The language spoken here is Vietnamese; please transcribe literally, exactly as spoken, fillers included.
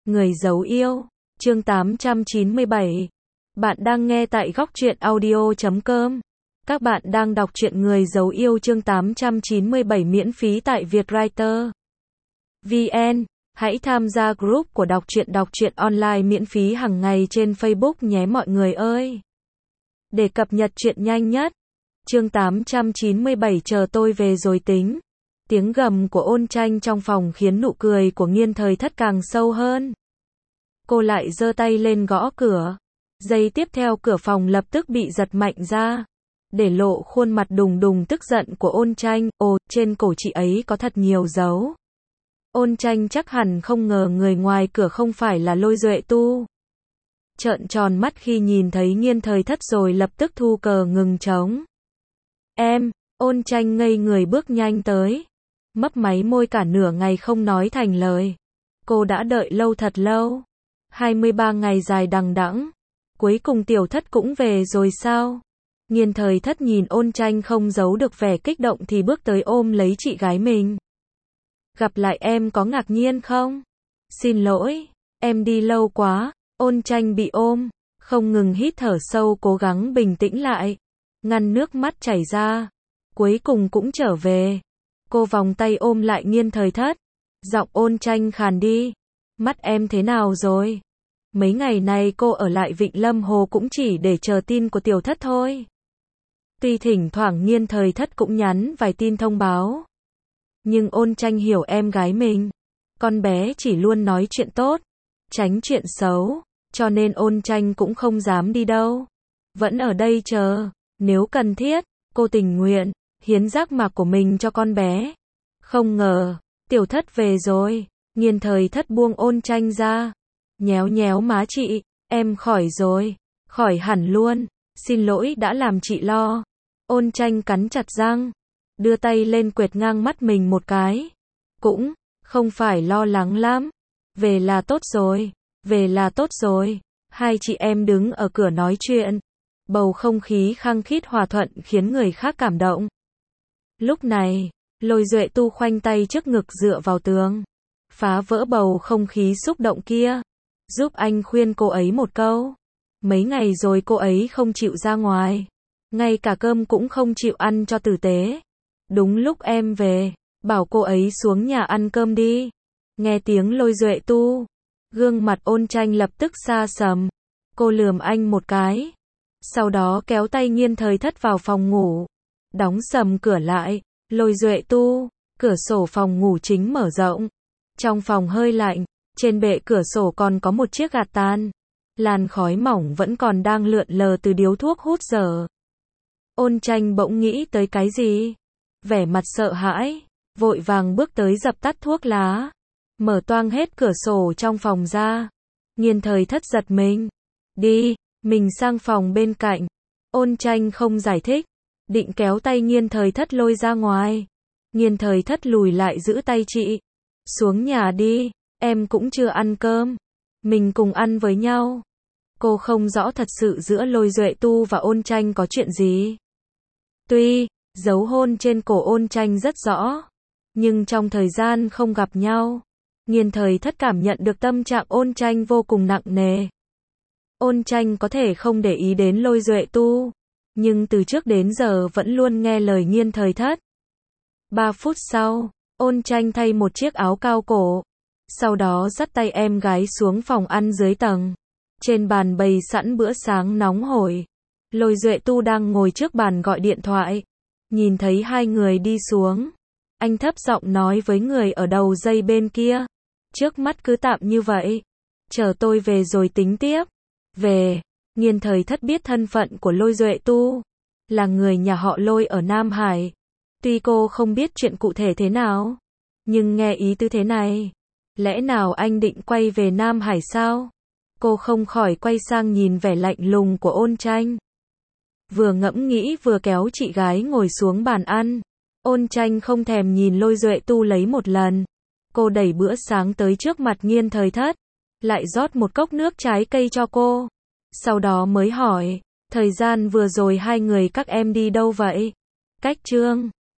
Người giấu yêu, chương tám trăm chín mươi bảy. Bạn đang nghe tại góc truyện audio chấm com. Các bạn đang đọc truyện Người giấu yêu chương tám trăm chín mươi bảy miễn phí tại Vietwriter vê en. Hãy tham gia group của đọc truyện đọc truyện online miễn phí hàng ngày trên Facebook nhé mọi người ơi. Để cập nhật truyện nhanh nhất. Chương tám trăm chín mươi bảy chờ tôi về rồi tính. Tiếng gầm của Ôn Tranh trong phòng khiến nụ cười của Nghiên Thời Thất càng sâu hơn. Cô lại giơ tay lên gõ cửa. Giây tiếp theo cửa phòng lập tức bị giật mạnh ra, để lộ khuôn mặt đùng đùng tức giận của Ôn Tranh. Ồ, trên cổ chị ấy có thật nhiều dấu. Ôn Tranh chắc hẳn không ngờ người ngoài cửa không phải là Lôi Duệ Tu. Trợn tròn mắt khi nhìn thấy Nghiên Thời Thất rồi lập tức thu cờ ngừng trống. Em, Ôn Tranh ngây người bước nhanh tới. Mấp máy môi cả nửa ngày không nói thành lời. Cô đã đợi lâu thật lâu. hai mươi ba ngày dài đằng đẵng. Cuối cùng Tiểu Thất cũng về rồi sao? Nghiên Thời Thất nhìn Ôn Tranh không giấu được vẻ kích động thì bước tới ôm lấy chị gái mình. Gặp lại em có ngạc nhiên không? Xin lỗi, em đi lâu quá. Ôn Tranh bị ôm, không ngừng hít thở sâu cố gắng bình tĩnh lại. Ngăn nước mắt chảy ra. Cuối cùng cũng trở về. Cô vòng tay ôm lại Nghiên Thời Thất. Giọng Ôn Tranh khàn đi. Mắt em thế nào rồi? Mấy ngày này cô ở lại Vịnh Lâm Hồ cũng chỉ để chờ tin của Tiểu Thất thôi. Tuy thỉnh thoảng Nghiên Thời Thất cũng nhắn vài tin thông báo. Nhưng Ôn Tranh hiểu em gái mình. Con bé chỉ luôn nói chuyện tốt, tránh chuyện xấu. Cho nên Ôn Tranh cũng không dám đi đâu. Vẫn ở đây chờ. Nếu cần thiết, cô tình nguyện hiến giác mạc của mình cho con bé. Không ngờ, Tiểu Thất về rồi. Nghiên Thời Thất buông Ôn Tranh ra. Nhéo nhéo má chị. Em khỏi rồi. Khỏi hẳn luôn. Xin lỗi đã làm chị lo. Ôn Tranh cắn chặt răng. Đưa tay lên quệt ngang mắt mình một cái. Cũng không phải lo lắng lắm. Về là tốt rồi. Về là tốt rồi. Hai chị em đứng ở cửa nói chuyện. Bầu không khí khăng khít hòa thuận khiến người khác cảm động. Lúc này, Lôi Duệ Tu khoanh tay trước ngực dựa vào tường. Phá vỡ bầu không khí xúc động kia. Giúp anh khuyên cô ấy một câu. Mấy ngày rồi cô ấy không chịu ra ngoài. Ngay cả cơm cũng không chịu ăn cho tử tế. Đúng lúc em về, bảo cô ấy xuống nhà ăn cơm đi. Nghe tiếng Lôi Duệ Tu, gương mặt Ôn Tranh lập tức xa sầm. Cô lườm anh một cái. Sau đó kéo tay Nghiên Thời Thất vào phòng ngủ. Đóng sầm cửa lại. Lôi Duệ Tu, cửa sổ phòng ngủ chính mở rộng. Trong phòng hơi lạnh, trên bệ cửa sổ còn có một chiếc gạt tàn. Làn khói mỏng vẫn còn đang lượn lờ từ điếu thuốc hút dở. Ôn Tranh bỗng nghĩ tới cái gì? Vẻ mặt sợ hãi, vội vàng bước tới dập tắt thuốc lá. Mở toang hết cửa sổ trong phòng ra. Nghiên Thời Thất giật mình. Đi, mình sang phòng bên cạnh. Ôn Tranh không giải thích. Định kéo tay Nghiên Thời Thất lôi ra ngoài. Nghiên Thời Thất lùi lại giữ tay chị. Xuống nhà đi, em cũng chưa ăn cơm. Mình cùng ăn với nhau. Cô không rõ thật sự giữa Lôi Duệ Tu và Ôn Tranh có chuyện gì. Tuy, dấu hôn trên cổ Ôn Tranh rất rõ. Nhưng trong thời gian không gặp nhau, Nghiên Thời Thất cảm nhận được tâm trạng Ôn Tranh vô cùng nặng nề. Ôn Tranh có thể không để ý đến Lôi Duệ Tu. Nhưng từ trước đến giờ vẫn luôn nghe lời Nghiên Thời Thất. Ba phút sau, Ôn Tranh thay một chiếc áo cao cổ. Sau đó dắt tay em gái xuống phòng ăn dưới tầng. Trên bàn bày sẵn bữa sáng nóng hổi. Lôi Duệ Tu đang ngồi trước bàn gọi điện thoại. Nhìn thấy hai người đi xuống. Anh thấp giọng nói với người ở đầu dây bên kia. Trước mắt cứ tạm như vậy. Chờ tôi về rồi tính tiếp. Về. Nghiên Thời Thất biết thân phận của Lôi Duệ Tu. Là người nhà họ Lôi ở Nam Hải. Tuy cô không biết chuyện cụ thể thế nào. Nhưng nghe ý tứ thế này. Lẽ nào anh định quay về Nam Hải sao? Cô không khỏi quay sang nhìn vẻ lạnh lùng của Ôn Tranh. Vừa ngẫm nghĩ vừa kéo chị gái ngồi xuống bàn ăn. Ôn Tranh không thèm nhìn Lôi Duệ Tu lấy một lần. Cô đẩy bữa sáng tới trước mặt Nghiên Thời Thất. Lại rót một cốc nước trái cây cho cô. Sau đó mới hỏi. Thời gian vừa rồi hai người các em đi đâu vậy? Cách Trương.